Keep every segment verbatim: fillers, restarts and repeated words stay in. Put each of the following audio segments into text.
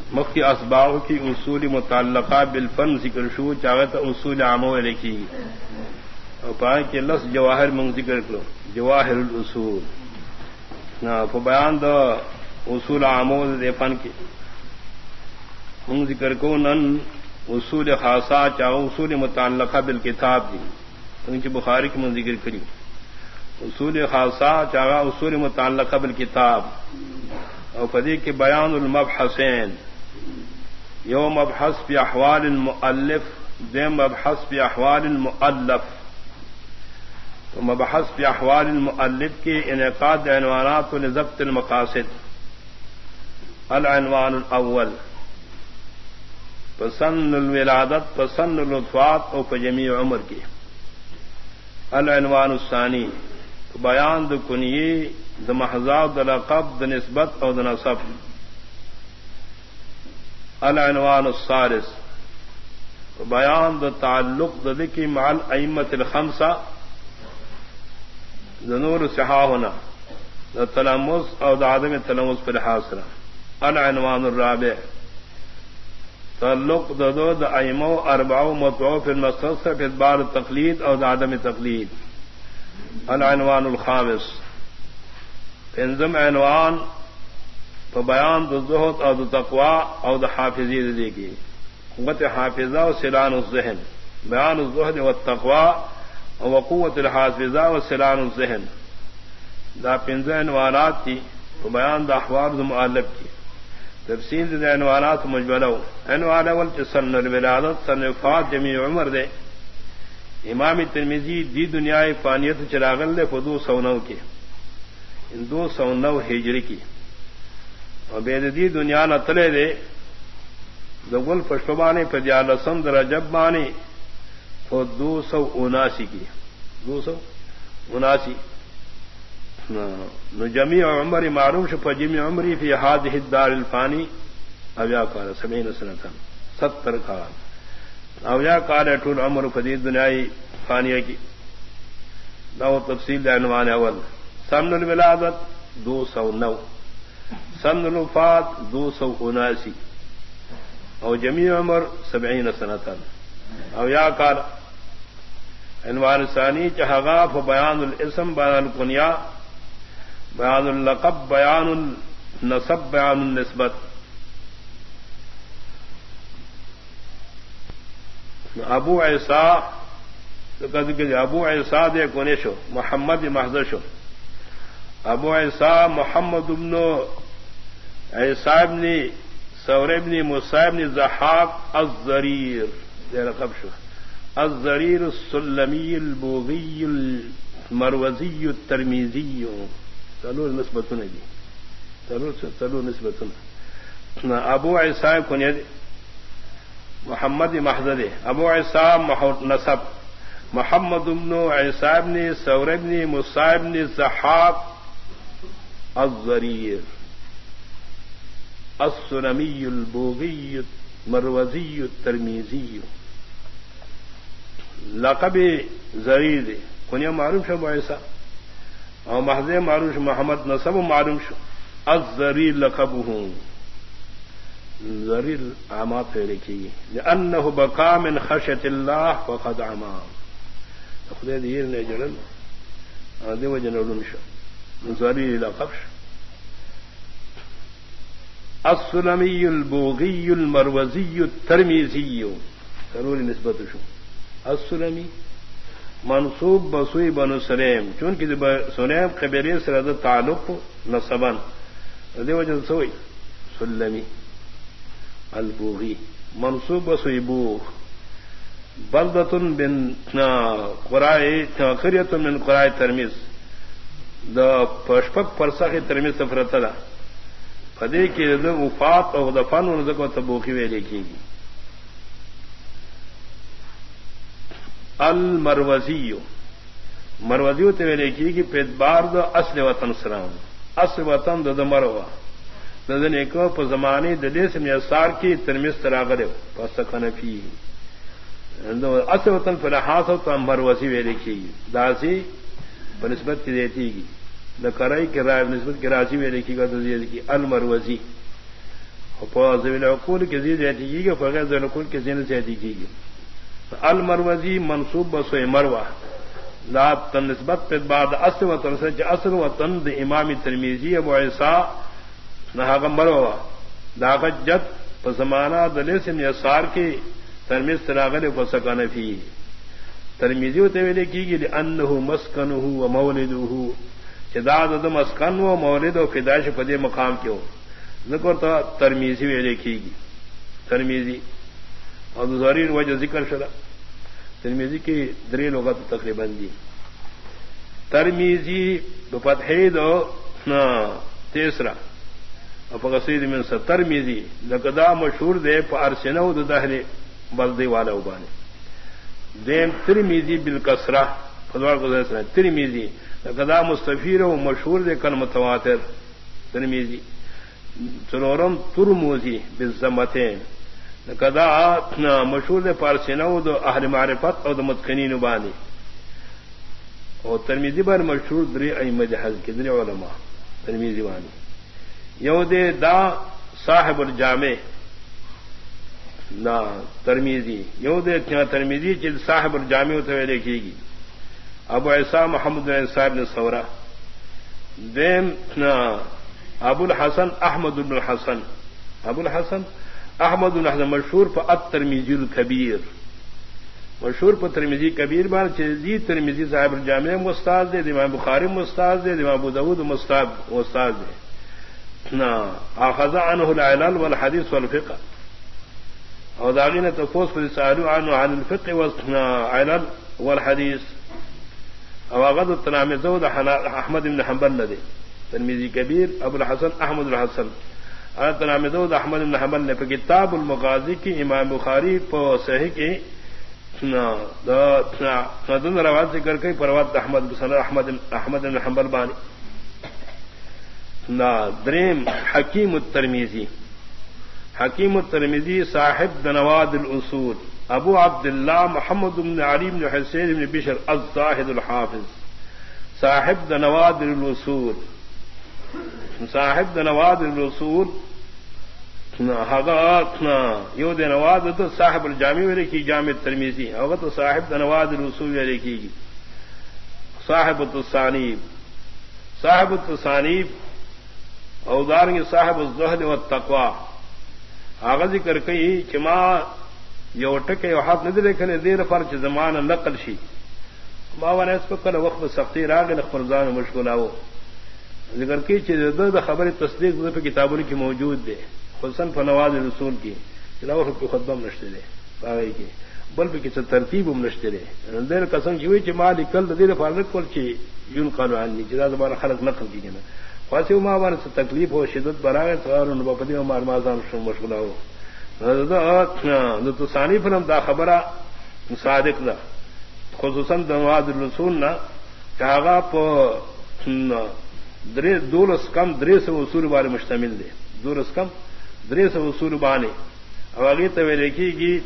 مخی اسباغ کی اصول متعلقہ بالفن ذکر شو چاہتا اصول عامو لکھی اور پائے کہ لس جواہر منگ ذکر کرو جواہر الاصول نا بیان دا اصول عامو دے فن کی منگ ذکر کو نن اصول خاصہ چاہو اصول متعلقہ بالکتاب دی انچہ بخاری کی منگ ذکر کری اصول خاصہ چاہا اصول متعلقہ بالکتاب اور فدی کے بیان المبحثین یوم مبحث فی احوال المؤلف دیم مبحث فی احوال المؤلف تو مبحث فی احوال المؤلف کے انعقاد عنوانات لضبط المقاصد العنوان الاول پسند الولادت پسند الوفات اور پجمی عمر کی العنوان الثانی بیان د کنیے د محضاب د لقب د نسبت او د نسب العنوان الثالث بیان د تعلق د ذکی مع الائمه الخمسه د نور صحاحنا د تلمس او د عدم تلمس پر حاصل العنوان الرابع تعلق د دو د ائمه اربعه متوع فی المختص فی ادبار التقلید او د عدم تقلید العنوان الخامس انزم عنوان تو بیان دو زہد او دو تقوی او دو حافظی دے گی قوت حافظہ و سلان الذہن بیان الزہد والتقوی و قوت الحافظہ و سلان الذہن دا پنز عنوانات تھی تو بیان دا احوال دا مؤلف کی تفصیل دا عنوانات مجملو عنوان اول چی سن الولادت سن وفات جمیع عمر دے امام ترمذی دی دنیا فانیت چراغل دے فدو سو نو کے ان دو سو نو ہجری کی اور بید دی دنیا نہ تلے دے دغل پشپانے پجالسم درجب بانے تو دو سو اناسی کی دو سو اناسی نو جمیع عمر معروف شو جمیع عمری فی هذه الدار الفانی اویا کار سبعین سنتا ستر کار اویا کار طول عمر فدید دنیای فانیہ کی نو تفصیل عنوان اول سن الولادت دو سو نو سن الوفات دو سو اناسی او جمیع عمر سبعین سنتا او یا کار عنوان ثانی چہغاف بیان الاسم بیان الکنیا بیان اللقب بیان النسب بیان النسبت ابو عیسیٰ ابو عیسیٰ دے کونے شو محمد محضر شو ابو عیسیٰ محمد ابن عیسیٰ ابن ثور ابن موسیٰ ابن ضحاک الزریر دے رقب شو الزریر السلمی البوغی المروزی الترمیزی چلو نسبتوں نے دی چلو چلو نسبتوں ابو عیسیٰ کونے محمد محضر ابو عیسیٰ نسب محمد ابن عیسیٰ ابن ثور ابن موسیٰ ابن ضحاک الزریر السلمی البوغی المروزی الترمیزی لقب زریر کنیا معروف شو عیسیٰ اور محض معروف محمد نسب معروف شو الزریر لقب ہوں زریر عامات پہ لکھی لأنه بقا من خشیت اللہ فقد عما خدای دیر نے جڑل آدھے وہ جنرل شو زریر لقب شو السلمی البوغی المروزی الترمیزی ضروری نسبت شو السلمی منصوب بسوئی بنو سلیم چونکہ سلیم قبیلے سے رد تعلق نصبن دے وجہ سوئی سلمی البوغی منصوب بسوئی بوغ بلدتن بن قرائے قریتن من قرائے ترمیز دا پشپک پرسخ ترمیز سفرتلا فدے کی وفات اور دفن ان کو تبوخی وے لکھی گی المروزی مروزی تے لکھی گی پیدبار دو اصل وطن سلام اصل وطن دو دو مروا ددن ایک زمانے ددے سے میسار کی ترمیز تراغر پس کنفی اصل وطن پر لحاظ ہو تو مروزی وے لکھی گی داسی بنسبت کی دیتی گی دا کرائی کے رائے نسبت کی راضی میں لکھی گا تو کی المروزی ذوی العقول کی زید احتی کی گی فغیر ذوی العقول کی زین سے احتی کی گی المروزی منصوب بسو مروہ لا تنسبت بعد اصل و تنسج اصل و تند امام ترمیزی ابو عیسیٰ نہ مروہ داغت جد پسمانہ دلیس یسار کی ترمیز تراغل فسکن فی ترمیزی ہوتے ہوئے کی گی لأنه مسکنه و مولده چداد د مسکن و مولد و پیدائش پدے مقام کیوں ذکر تو ترمیزی ہوئے لکھی گی ترمیزی اور ضرور وجہ ذکر شدہ ترمیزی کی دری لغت تقریباً دی ترمیزی بفتحید و تیسرا فقصید من سے ترمیزی لقدا مشہور دے پارسنو دو دہل بلدی والا ابانے دیم ترمیزی بالکسرہ فضوار کو ذکر ترمیزی لقدا مستفیر و مشہور دے کل متواتر ترمیزی سرورم ترموزی بالزمتین کدا مشہور دے پارسینو دو اہل معرفت اور متقنین بانی اور ترمیزی بار مشہور دری ائمہ حج کے دری علماء ترمیزی بانی یو دے دا صاحب الجامع نا ترمیزی یو دے ترمیزی چل صاحب الجامع ہوتے لکھی گی ابو عیسیٰ محمد بن صاحب نے سورا دیم ابو الحسن احمد بن الحسن ابو الحسن احمد بن حسن مشہور پر الترمذی الکبیر مشہور پر ترمذی کبیر بار چیزی ترمذی صاحب الجامع مستاذ دے امام بخاری مستاذ دے امام ابو داؤد مستاذ استاد دے نا اخذ عنه العلل والحديث والفقه اور داغین تفوس پر سالو عنه عن الفقه والعلل والحديث او غد التلامذه احمد بن حنبل لدے ترمذی کبیر ابو الحسن احمد الحسن تلامذہ احمد بن حنبل نے کتاب المغازی کی امام بخاری پر صحیح کی دن روایت ذکر کے پروات احمد احمد احمد بن حنبل بانی نا دریم حکیم الترمیزی حکیم الترمیزی صاحب دنواد الاصول ابو عبداللہ محمد بن علی بن حسین بن بشر الزاہد الحافظ صاحب دنواد الاصول صاحب دنواد الرسول یو دے نواد تو صاحب الجامع والے کی جامع ترمیزی ہوگا تو صاحب دنواد الرسول والے کی گی صاحب التصانیب صاحب التصانیب اوزار کے صاحب الزہد والتقوی آغا ذکر کئی چما یو ٹکے وحات ندرے کنے دیر فرچ زمان نقل شی ما وانا اس پر کل وقت سختی راگ نخفرزان مشکلاو ذکر کی چیز خبر تصدیق پہ کتابوں کی موجود دے خصاً فنواز رسول کی چلاوٹ پہ خطبہ نشتے دے پاگئی کی بل پہ کسی ترتیب ہم نشتے دے دیر قسم کی ہوئی چی مالی کل دیر فارغ کل چی یون قالو عنی چیزا زبانا خلق نقل کی گنا خواسی ہو ماں بارا سے تکلیف ہو شدت براغے سوار انہوں باپدی ہو مار مازان مشغلہ ہو تو ثانی فلم دا خبرہ صادق دا خصوصاً دنواز رسول نا چاہاگا پا دولس کم درے سے اصول بارے مشتمل دے دولس کم درے سے اصول بانے اب آگے طویلے کی گی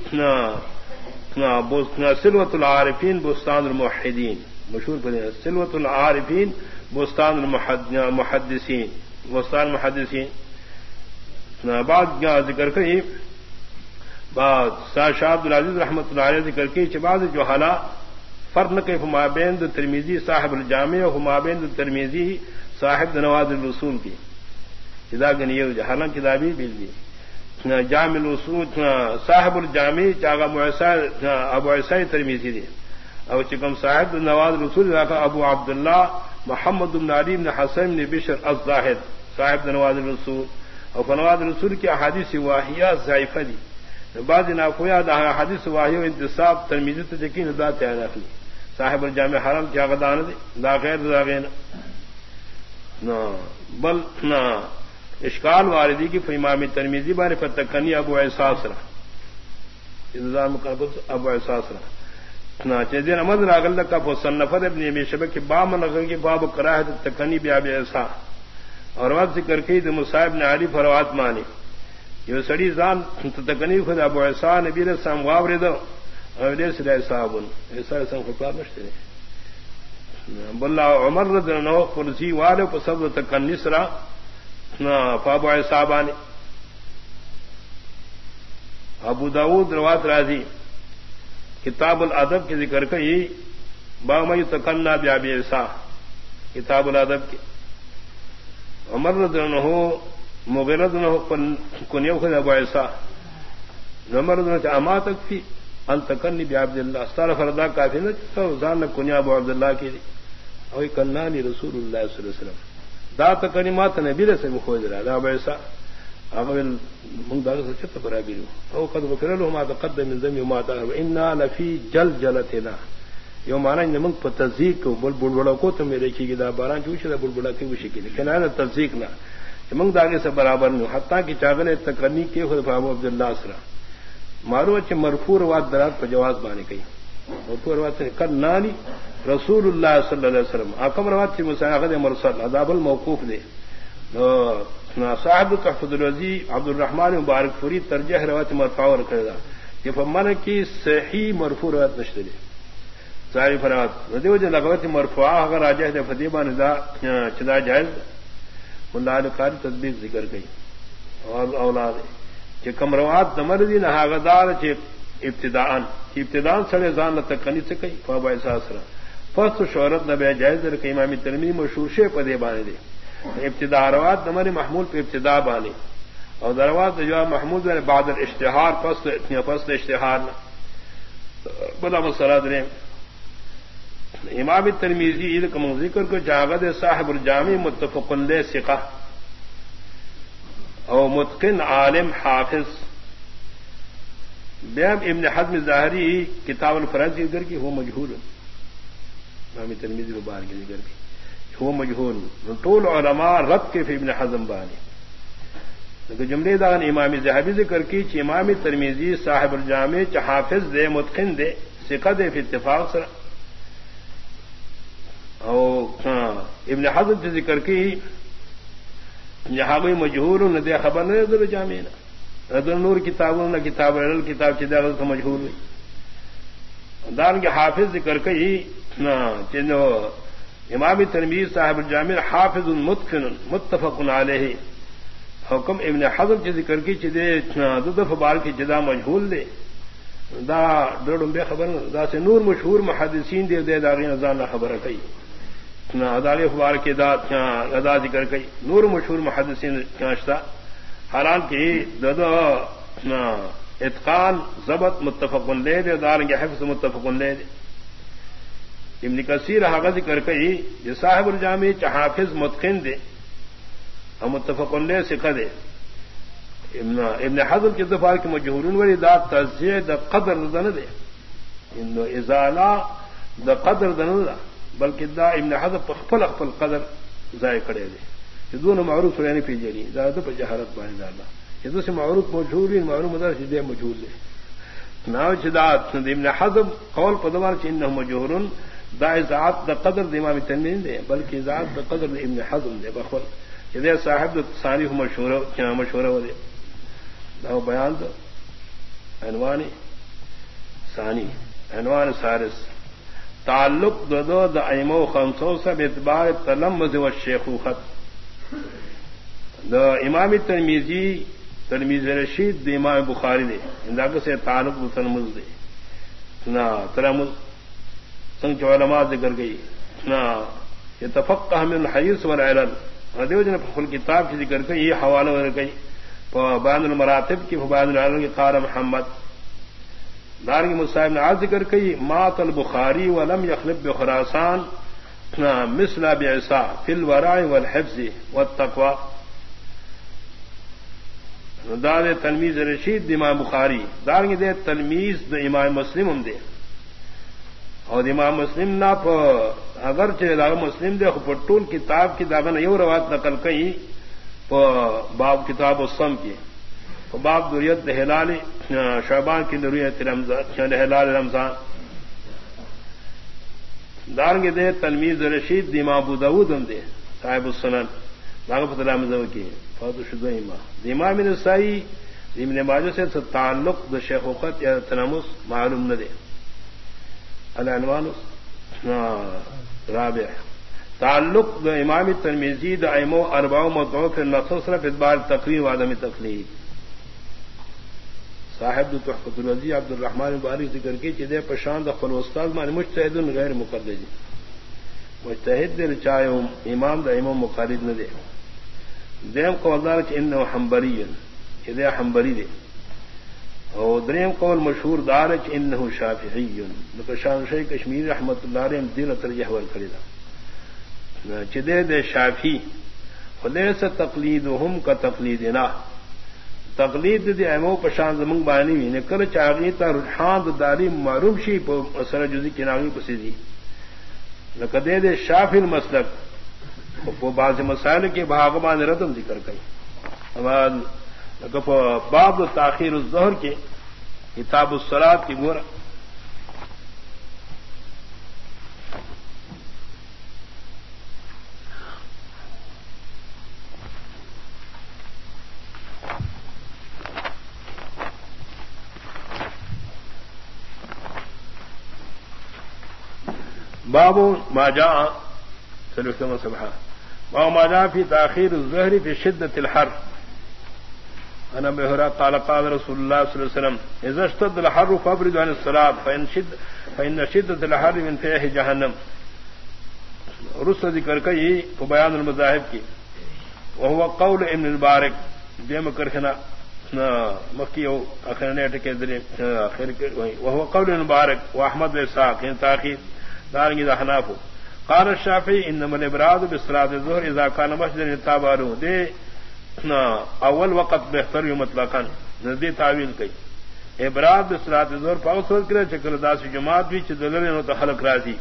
سلوت العارفین بستان الموحدین مشہور پڑے سلوت العارفین بستان المحدثین بستان المحدثین بعد ذکر کری بعد شاہ عبد العزیز رحمۃ اللہ علیہ ذکر کی بعض جو حالا فرق نہ کہ ہمابین ترمیزی صاحب الجامع ہمابین ترمیزی صاحب نواز الرسول کی جدا گنی حالان کتابی بل دی جامع الرسول صاحب الجامع چاگا ابو عیسیٰ ترمیزی دی او چکم صاحب نواز الرسول ابو عبداللہ محمد بن علی بن حسن بن بشر الزاہد صاحب نواز الرسول اور فنواز الرسول کی احادیث واہیہ ضعیفہ دی بعض ناقویہ حدیث واہیہ انتصاب ترمیزی تو یقین ذات ہے صاحب الجامع حرام کیا غدان دے دا غیر دا غیر نہ بل نہ اشکال واردی کی امام ترمیزی بارے پر تکنی ابو احساس رہا ابو احساس رہا نہ چیزیں امد راگل کا صنفر ابن ابی شبہ کی باب نگر کی باب کراہت تکنی باب ایسا اور وقت ذکر کی تو مصعب نے علی فروات مانی یہ سڑی زان تکنی خود ابو احسان نبی علیہ السلام غاور دو صاحب ایسا ایسا خطاب نشتے بلا عمر رضی اللہ عنہ قرسی والے پر سب تکنی سرا فابو صاحبانی ابو داود روات راضی کتاب الادب کے ذکر کئی بامی تکنا بیابی عیسا کتاب الادب کے عمر رضی اللہ عنہ مغیرہ رضی اللہ عنہ کنیو خود ابو عیسا عمر رضی اللہ عنہ اما تک فی ان تکنی بیابد اللہ استار فردا کافی نہ زان کنیا ابو عبداللہ کی دی اوی کنانی رسول اللہ صلی اللہ علیہ وسلم دا تکنیمات نبی رسے مخوض رہا دا ابو عیسا اغوی من داغ سے چھتا برابی رو او قد بکر لہو ما تقدم من ذنبی وما تاغر انا لفی جل جلتنا یو مانا ان من پا تذیق کو بل بلبڑا کو تم میرے کی دا باران چوشی دا بلبڑا کی وشی کی لیکن آنا تذیق نا من داغے سے برابر نہیں حتیٰ کی چاگلے تکنی کے خود فابو عبداللہ سرا مارو اچھے مرفوع روات درات پا جواز بانے کئی مرفوع روات سے کر نانی رسول اللہ صلی اللہ علیہ وسلم آکم روات سے مساعد مرسل عذاب الموقوف دے صاحب تحفظ الوزی عبد الرحمن مبارک فوری ترجیح روات مرفوع رکھے گا کہ فمن کی صحیح مرفوع روات نشتے دے ساری فرات ندی وجہ لغوت مرفوع اگر راجہ دے فدیبہ ندا چدا جائز ملا علی قاری تطبیق ذکر گئی اور اولاد کہ کمروات دمر دی نہ غدار چ ابتداءن کہ ابتداء سڑے زان نہ تکنی سے کئی فابا احساس رہا فست شہرت نہ بے جائز در کہ امام ترمذی مشہور شے پدے بانے دے ابتداء روات دمر محمول پہ ابتداء بانے اور دروات جو محمود نے بعد الاشتہار فست فست اشتہار بلا مسراد نے امام ترمذی عید کا ذکر کو جاغد صاحب الجامع متفق علیہ ثقہ او متقن عالم حافظ بیاب ابن حزم ظاہری کتاب الفرائض کی ذکر کی وہ مجہول امام ترمذی مبارک کی ذکر کی وہ مجہول طول علماء رد کے فی ابن حزم بانی لیکن جملے دان امام ذہبی ذکر کی چ امام ترمذی صاحب الجامع چ حافظ دے متقن دے ثقہ دے فی اتفاق سر او ابن حزم سے ذکر کی یہاں کوئی مجہور نہ دے خبر نہ ادھر جامع نہ ادھر نور کتابوں نہ کتاب علل کتاب چدہ تو مجہور ہوئی دان کے حافظ ذکر کئی چنو امام ترمذی صاحب الجامع حافظ متقن متفق علیہ حکم ابن حزم سے ذکر کی چدے دو دفعہ بار کی جدا مجہول دے دا ڈوڑم بے خبر دا سے نور مشہور محدثین دے دے داغی نظام خبر کئی ادارے اخبار کے داد ادا ذکر کئی نور مشہور محدثین کیاشتا حالان کی ددو اتقان ضبط متفق لے دے دار کے حفظ متفق لے دے ابن کثیر حق ذکر کئی جو صاحب الجامع چ حافظ متقن دے اور متفق لے سکھ دے ابن ابن حزم کی دفاع کے مجہورین ولی دا تزیہ دا قدر دن دے ان ازالہ دا قدر دن دا بلکہ دا ابن حزم خپل خپل قدر ضائع کرے دے کہ دونوں معروف رہنے پی جری زیادہ پر جہارت بانے ڈالا کہ دوسرے معروف مجہورین معروف مدار دے مجہور دے ناو چدات ابن حزم قول پدوار چ انه مجہورن دا ذات دا قدر د امام ترمذی دے بلکہ ذات دا قدر د ابن حزم دے بخول کہ دے صاحب ثانی مشہور مشہور ہو دے دا بیان دا عنوان ثانی عنوان سارس تعلق دو دو دا ایمو خمسو سب اعتبار تلمذ و شیخوخت دا امام ترمذی ترمذی رشید دا امام بخاری دے انداز سے تعلق دو تلمذ دے نا تلمذ سنگ علماء ذکر گئی نا یتفقہ من الحدیث والعلل دیو جن فخل کتاب کی ذکر گئی یہ حوالہ ور گئی بیان المراتب کی بیان العلل کی قال محمد دار کی مصائب نے آج ذکر کئی مات البخاری ولم یخلب بخراسان مثل بعصا فی الورع والحفظ والتقوى دار تلمیذ رشید امام بخاری دار کی دے تلمیذ دے امام مسلم ہم دے اور امام مسلم نہ اگر چاہے مسلم دے پٹول کتاب کی داغن یو روایت نقل کئی باب کتاب الصم کی باب دوریت ہلال شعبان کی دوریت رمضان ہلال رمضان دارنگ دے تلمیذ رشید امام ابو داؤد ہم دے صاحب السنن لاغت رمضان کی فاضل شدہ امام امام نسائی ابن ماجہ سے تعلق د شیخوخت یا تلمس معلوم نہ دے العنوان رابع تعلق د امام ترمذی د ائمہ اربعہ متوفر مخصوص رف ادبار تقریر و عدم تقلید صاحب تحفۃ الوزی عبد الرحمن مبارک ذکر کی چدے پشاند خپل استاد مان مجتہد غیر مقلد مجتہد دے چاہے امام دا امام مقلد نہ دے دیم قوالدار چ انه حنبلی چدے حنبلی دے اور دریم قول مشہور دار چ انه شافعی نقشان شیخ کشمیر رحمۃ اللہ علیہ دین ترجیح ور کړی چدے دے شافعی خدای سے تقلیدهم کا تقلیدنا تقلید دی ایمو پشان زمنگ بانی وی نکل چاغی تا رجحان داری معروف شی په اثر جزئی کناوی پسیدی لکدے دے شافعی المسلک وہ بعض مسائل کے بھاگمان ردم ذکر کئی باب تاخیر الظہر کے کتاب الصلاۃ کی گورا باب ما جاء سلوكما سبحانه باب ما جاء في تأخير الظهر في شدة الحر أنا بهرا قال قال رسول الله صلى الله عليه وسلم إذا اشتد الحر فابردوا عن الصلاة فإن شد فإن شدة الحر من فيح جهنم رسل ذكر كي بيان المذاهب کی وهو قول ابن المبارك دیم کرخنا مکی اخر نے ٹکے دل اخر وهو قول ابن المبارك واحمد واسحاق ان تاخير دارنگی حناف قال الشافعي انما الابراد بالصلاه الظهر اذا كان مسجد يتابعوا دے اول وقت بہتر مطلقاً ندی تعویل کئی ابراد بالصلاه الظهر پاوسر کرے چکر داس جماعت بھی چدلن نو تخلق راضی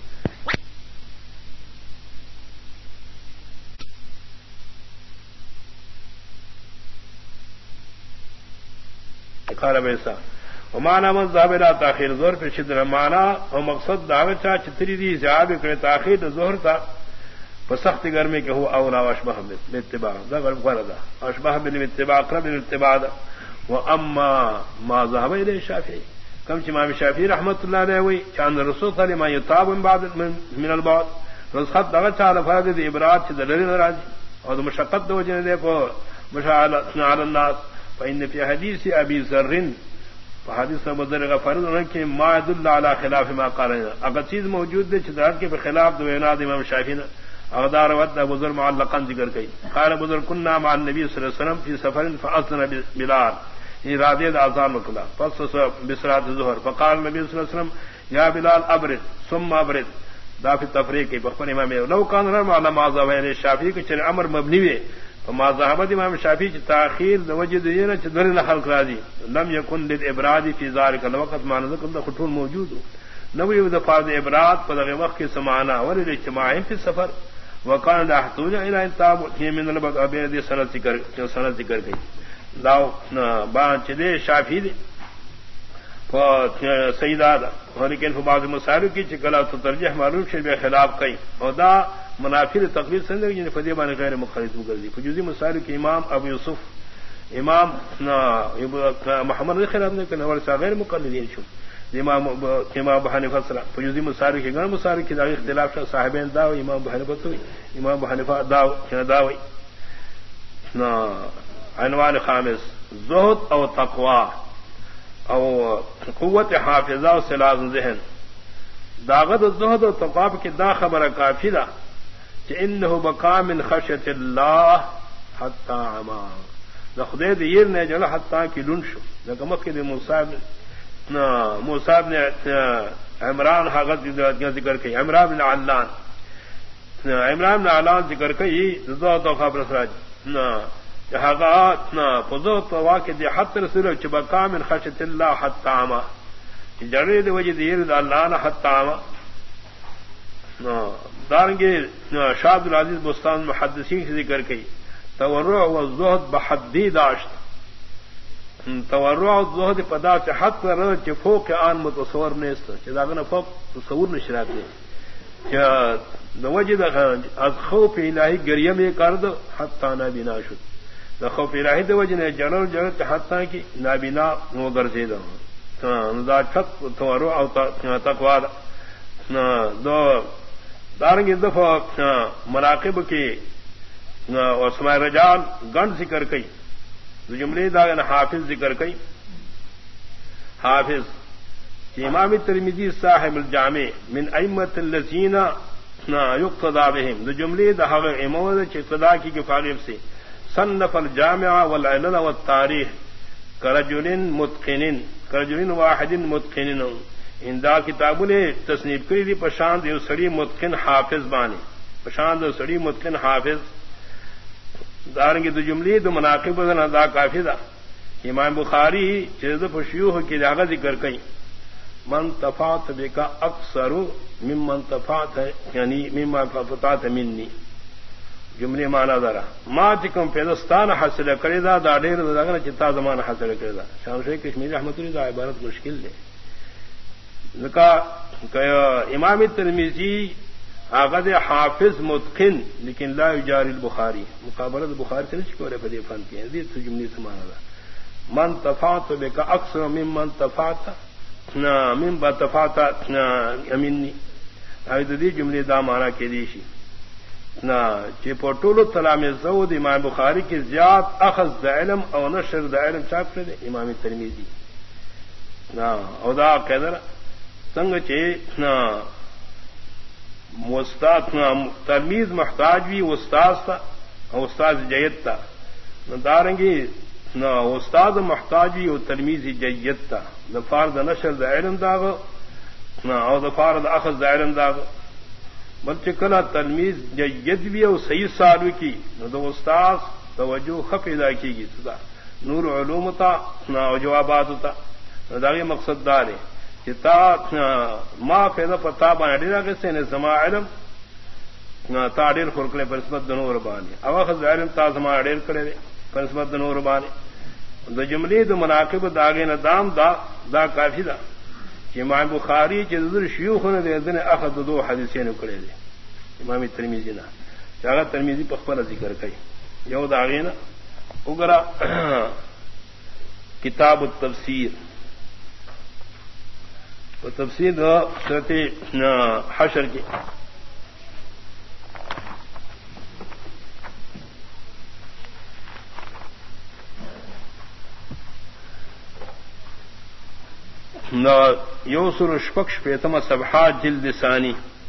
قال بیسا ومانا من ذهب الى تاخير الظهر في شدة المعنى ومقصد دعوت چا چتری دی زیاد کرے تاخیر الظهر تا فسخت گرمی کہ هو اولا واشبه بالاتباع ذا غرب غرضا اشبه بالاتباع اقرب للاتباع واما ما ذهب الى الشافعي كم امام الشافعي رحمۃ اللہ علیہ وی چاند رسول صلی اللہ علیہ یتاب من بعد من البعد رسخت دعوت چا لفظ دی ابراد چ دلیل راضی اور مشقت دو جن دے کو مشاعل علی الناس فان في حديث ابي ذر حدیث مدر غفر کہ ما يدل على خلاف ما قالنا اگر چیز موجود ہے چدار کے خلاف دو اناد امام شافعی نے اغدار ود ابو ذر معلقا ذکر کی قال ابو ذر كنا مع النبي صلی اللہ علیہ وسلم في سفر فاذن بلال ارادہ اذان وکلا فصص بصلاه الظهر فقال النبي صلی اللہ علیہ وسلم يا بلال ابرد ثم ابرد دا فی تفریق کی بخبر امام لو كان رمى على ما ذهب الشافعي کہ چر امر مبنی ہے فما ذهب امام شافعی کی تاخیر وجد یہ نہ چدر خلق راضی لم يكن للابراد في ذلك الوقت ما ذکر خطول موجود نو یہ دفعہ ابراد پر وقت کے سمانا اور اجتماع فی السفر وكان لا يحتاج الى انتاب من البد ابي سنه ذکر سنه ذکر گئی لاو با چدے شافعی ف سیداد لیکن بعض مسائل کی چکلا تو ترجیح معروف شے خلاف کئی اور دا منافر تقریر زندگی نے فدیہ بان غیر مخالف کر دی فجوزی مسائل کے امام ابو یوسف امام محمد نے خلاف نے کہ نور سے غیر مقلدین شو امام امام ابو حنیفہ صلی فجوزی مسائل کے غیر مسائل کے اختلاف صاحبین دا امام ابو حنیفہ تو امام ابو حنیفہ دا داوی نا عنوان خامس زہد او تقوا او قوت حافظہ و سلاز ذہن داغت الزہد و تقوا کی دا خبر کافی دا کہ انه بقا من خشیت اللہ حتی عما خدے دیر نے جل حتی کی لنشو لیکن مقید موسیٰ موسیٰ نے عمران حاغت ذکر کی عمران بن علان عمران بن علان ذکر کی زہد و خبر سراج حاغات فضوت واقع دی حتی رسول چھ بقا من خشیت اللہ حتی عما جرید وجہ دیر دا اللہ حتی عما دارنگے شاہ عبد العزیز بستان محدثین سے ذکر کی تورع و زہد بحدی داشت تورع و زہد پدا سے حد پر رہا چھ فوق آن متصور نیست چھ داغنا فوق تصور نشرات دے چھ نوجد از خوف الہی گریم یہ کرد حتی نابینا شد دا خوف الہی دے وجہ نے جنر جنر چھ حتی کی نابینا وگر زیدہ دا چھت تورع و تقوی دو دارنگ دفعہ مراقب کی اسماء رجال گن ذکر کئی جملے داغن حافظ ذکر کئی حافظ امام ترمذی صاحب الجامع من ائمۃ الذین یقتدى بهم ذو جملے دہغ امام چ اقتداء کی کفاغب سے صنف الجامع والعلل والتاریخ کرجل متقن کرجل واحد متقن اندا کتاب نے تصنیف کری دی پشاند یو سڑی متقن حافظ بانی پشاند سڑی متقن حافظ دارنگی دو جملے دو مناقب ادا کافی دا امام بخاری چیز پشیوہ کی داغا ذکر کئی من تفات بکا اکثر ممن تفات ہے یعنی ممن تفات منی جملے مانا ذرا ما چکم فیضستان حاصل کرے دا دا دیر دا چتا زمان حاصل کرے دا شاہ شیخ کشمیر رحمۃ اللہ دا عبارت مشکل دے لکا امام ترمذی آغاز حافظ متقن لیکن لا یجاری البخاری مقابلت بخاری سے نہیں چھوڑے پدے فن کے دی تو جملے سے مانا دا من تفات بکا اکثر ممن تفات من بتفات امنی دی جملے دا مانا کے دیشی نہ چپوٹول تلامذ زود امام بخاری کی زیاد اخذ دا علم او نشر دا علم چاپ دے امام ترمذی نہ اودا قدر سنگ چے نہ استاد تلمیذ محتاج بھی استاد تھا استاد جید تھا نہ دارنگی نہ استاد محتاج بھی وہ تلمیذ جید تھا دفار دا نشر دا علم داغ نہ او دفار دا اخذ دا علم داغ بلکہ کلا تلمیذ جید بھی اور صحیح سالو کی نہ تو استاد توجہ خف ادا کی گی تھا نور علوم تھا نہ جوابات ہوتا نہ داغی مقصد دار ہے ما پیدا پتا بانا کیسے نے زما علم نہ تاڑیر خورکلے پرسمت دنور بانے اوخذ علم تا زما اڑیر کرے پرسمت دنور بانے دو جملی دو مناقب داغے نہ دام دا دا کافی دا امام بخاری چیزر شیوخ نے دے دن اخذ دو حدیثین کرے دے امام ترمذی نا چاہا ترمذی پخپل ذکر کئی یو داغے نا اگرا کتاب التفسیر تفسیر صورت حشر کی یوسر شپکش پیتم صبحات جلد ثانی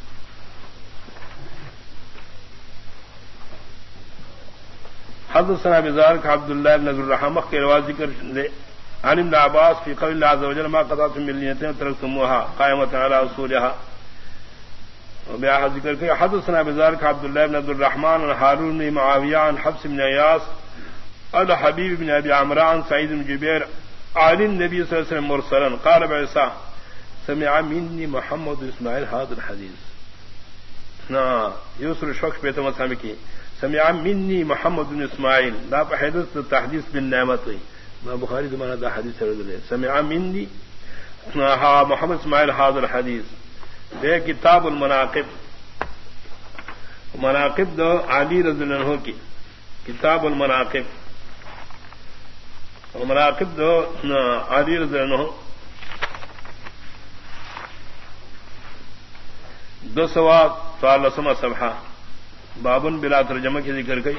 حدثنا بذلك عبد الله بن الرحمة کے رواج ذکر دے عن ابن عباس في قول الله عز وجل ما قطعتم من لينة تركتموها قائمة على أصولها وبيع ذكر كي حدثنا بذلك عبد الله بن عبد الرحمن عن هارون بن معاوية عن حفص بن عياس قال حبيب بن أبي عمران سعيد بن جبير عن النبي صلى الله عليه وسلم مرسلا قال بعيسى سمع مني محمد إسماعيل هذا الحديث نا يسر الشخص بيت مسامكي سمع مني محمد بن إسماعيل لا بحدث التحديث بالنعمة ما بخاری زمانہ دا حدیث ہے سمع منی محمد اسماعیل حاضر حدیث بے کتاب المناقب مناقب دو علی رضی اللہ عنہ کی کتاب المناقب مناقب دو علی رضی اللہ عنہ دو سوا سوال سما صفحہ بابن بلا ترجمہ کی ذکر گئی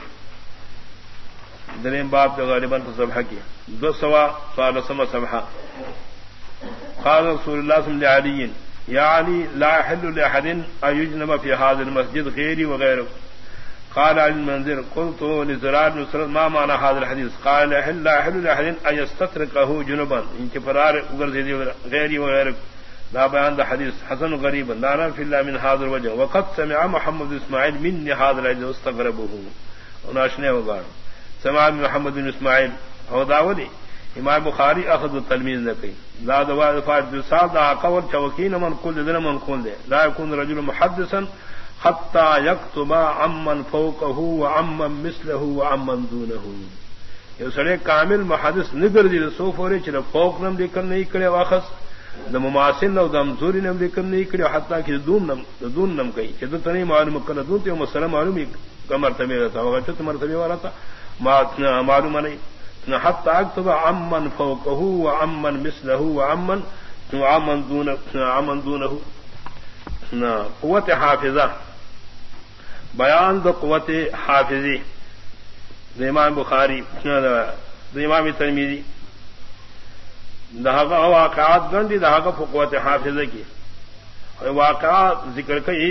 دریم باب غالباً صبح کی دو سوا سوال سما صبح قال رسول الله صلى الله عليه وسلم يا علي لا يحل لأحد أن يجنب في هذا المسجد غيري وغيره قال علي المنذر قلت لزرار بن سرد ما معنى هذا الحديث قال لا يحل لا يحل لأحد أن يستتركه جنبا إنك فرار غيري وغيره لا بيان ذا حديث حسن غريبا لا نعرف إلا من هذا الوجه وقد سمع محمد إسماعيل مني هذا الحديث واستغربه وناشنه وقال سمع محمد بن اسماعیل او داودی امام بخاری اخذ التلمیذ نہ کئی لا دوا فائد صاد قول چوکین من کل دن من کل دے لا يكون رجل محدثا حتى يكتب عمن فوقه وعمن مثله وعمن دونه یہ سڑے کامل محدث نگر دی سو فورے چر فوق نم لکھن نہیں کرے واخص د مماثل او دم زوری نم لکھن نہیں کرے حتی کہ دون نم دون نم کئی کہ تو نہیں معلوم کر دون تے مسلم معلوم کا مرتبہ تھا وہ تو مرتبہ والا تھا معلوم نہیں حتى اكتب عمن فوقه وعمن مثله وعمن وعمن دونه عمن دونه قوت حافظہ بیان دو قوت حافظی امام بخاری امام ترمذی دہاگا واقعات گندی دہاگا فقوت حافظہ کی واقعات ذکر کئی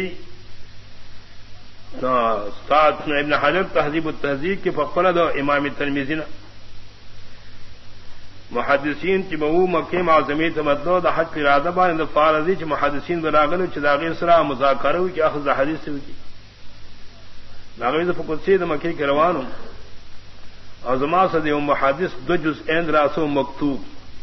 ابن حجر تہذیب التہذیب کی فقرہ دو امام ترمذی نے محدثین کی بہو مکہ معظمی تمدو دا حج ارادہ با فارضی چ محدثین براغل چداغیر سرا مذاکرہ کی اخذ حدیث کی ناغید فقدسی دا مکہ کے روانوں ازما صدی محدث دو جزءین راسو مکتوب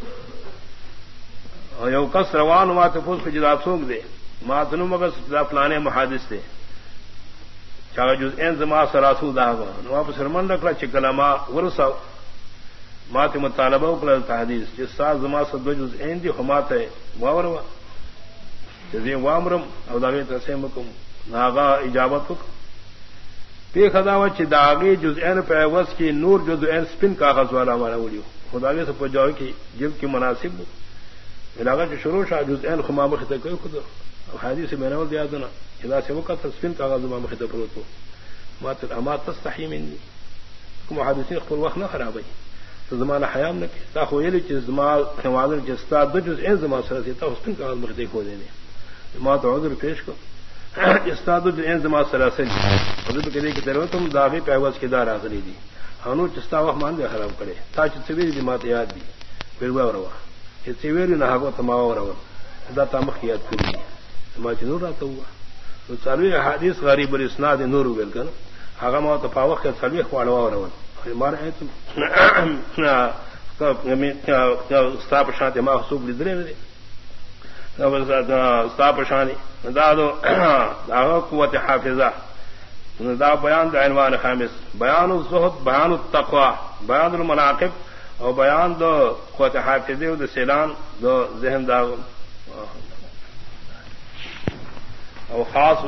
یو کس روان ما تفوز کو جدا سوک دے ما تنو مگر جدا فلانے محادث دے چاہا جزءین زما سراسو داغا واپس رمن رکھلا چکلا ما ورسا ما تی مطالبہ اکلا تحدیث جس ساز زما صدو جزءین دی خمات ہے واوروا جزین وامرم او داغی تسیمکم ناغا اجابت کم پی خداوت چی داغی جزءین پیوز کی نور جزءین سپن کاغذ والا مانا ولیو خداوی سے پجاو کی جب کی مناسب ہو علاقہ جو شروع شاہ جزءین خمام خطہ کوئی خود حدیث میں نول دیا دنا اذا سے وقت تسفین کاغذ امام خطہ پروتو ما تر اما تستحی منی کم حدیثین خپل وقت نہ خراب ہے تو زمانہ حیام نہ کہ تا خویلی چ زمال حوالن چ استاد دو جزءین زمان سرسی تا حسن کاغذ مخطہ کھو دینے ما تو عذر پیش کو استاد دو جزءین زمان سرسی حضرت کہے کہ تیرو تم داغی پیواز کے دار اخری دی ہنو چستا وقت مان دے خراب کرے تا چ سویری دی مات یاد دی پھر وہ روا یہ سیویری نہ ہو تماو روا دا تمخ یاد کړی ما چې نور راته هوا نو څلوي حدیث غریب الاسناد نور ویل کنه هغه ما ته پاوخ کې څلوي خواړه ورول مار ایت نا کا ستاپ شانته ما حسوب لیدلې نه دا ول ستاپ شانی دا دو دا قوت حافظه دا بیان د عنوان خامس بیان الزهد بیان التقوا بیان المناقب اور بیان دو قوت حافظه او د سیلان دو ذہن دا او خاص